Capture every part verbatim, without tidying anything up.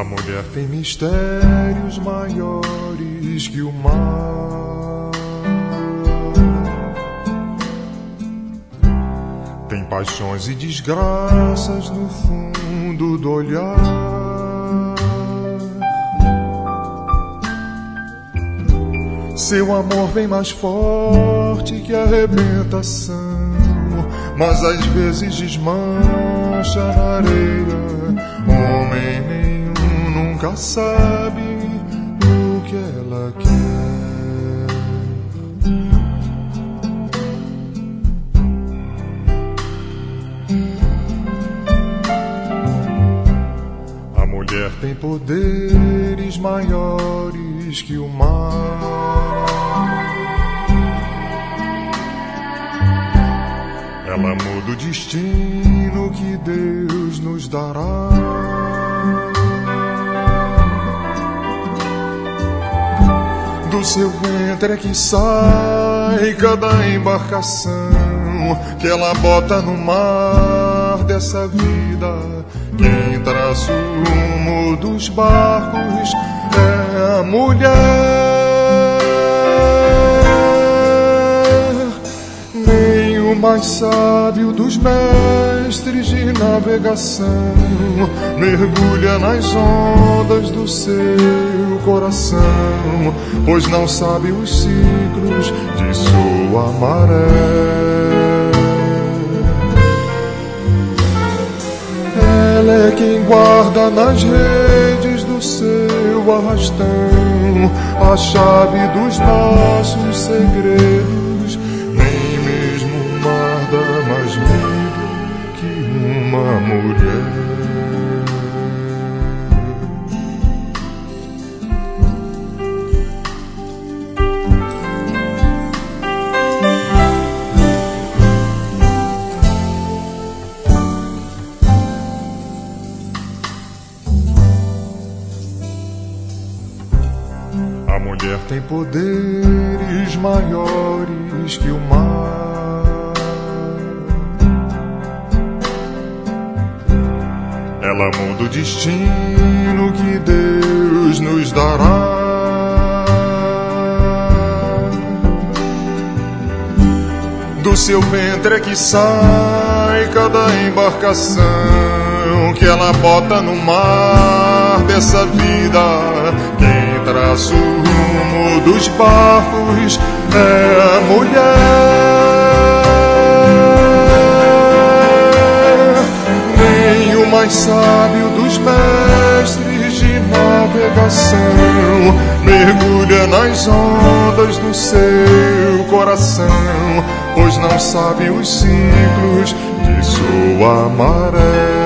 A mulher tem mistérios maiores que o mar. Tem paixões e desgraças no fundo do olhar. Seu amor vem mais forte que a arrebentação, mas às vezes desmancha na areia. Homem nenhum nunca sabe o que ela quer. A mulher tem poderes maiores que o mar. Ela muda o destino que Deus nos dará. Do seu ventre é que sai cada embarcação que ela bota no mar dessa vida. Quem traça o rumo dos barcos é a mulher. Nem o mais sábio dos mestres de navegação mergulha nas ondas do seu coração, pois não sabe os ciclos de sua maré. Ela é quem guarda nas redes do seu arrastão a chave dos nossos segredos. Nem mesmo o mar dá mais medo que uma mulher. A mulher tem poderes maiores que o mar. Ela muda o destino que Deus nos dará. Do seu ventre é que sai cada embarcação que ela bota no mar dessa vida. Quem traça o rumo dos barcos é a mulher. Nem o mais sábio dos mestres de navegação mergulha nas ondas do seu coração, pois não sabe os ciclos de sua maré.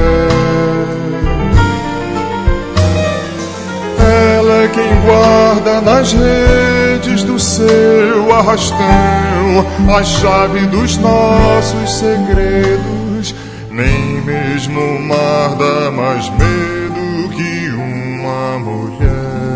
Ela é quem guarda nas redes do seu arrastão a chave dos nossos segredos. Nem mesmo o mar dá mais medo que uma mulher.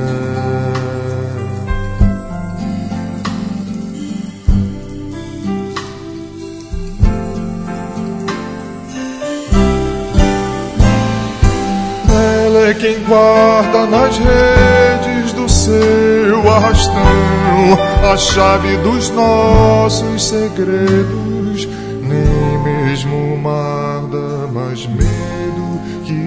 Ela é quem guarda nas redes do seu arrastão a chave dos nossos segredos. Nem mesmo o mar dá mais medo que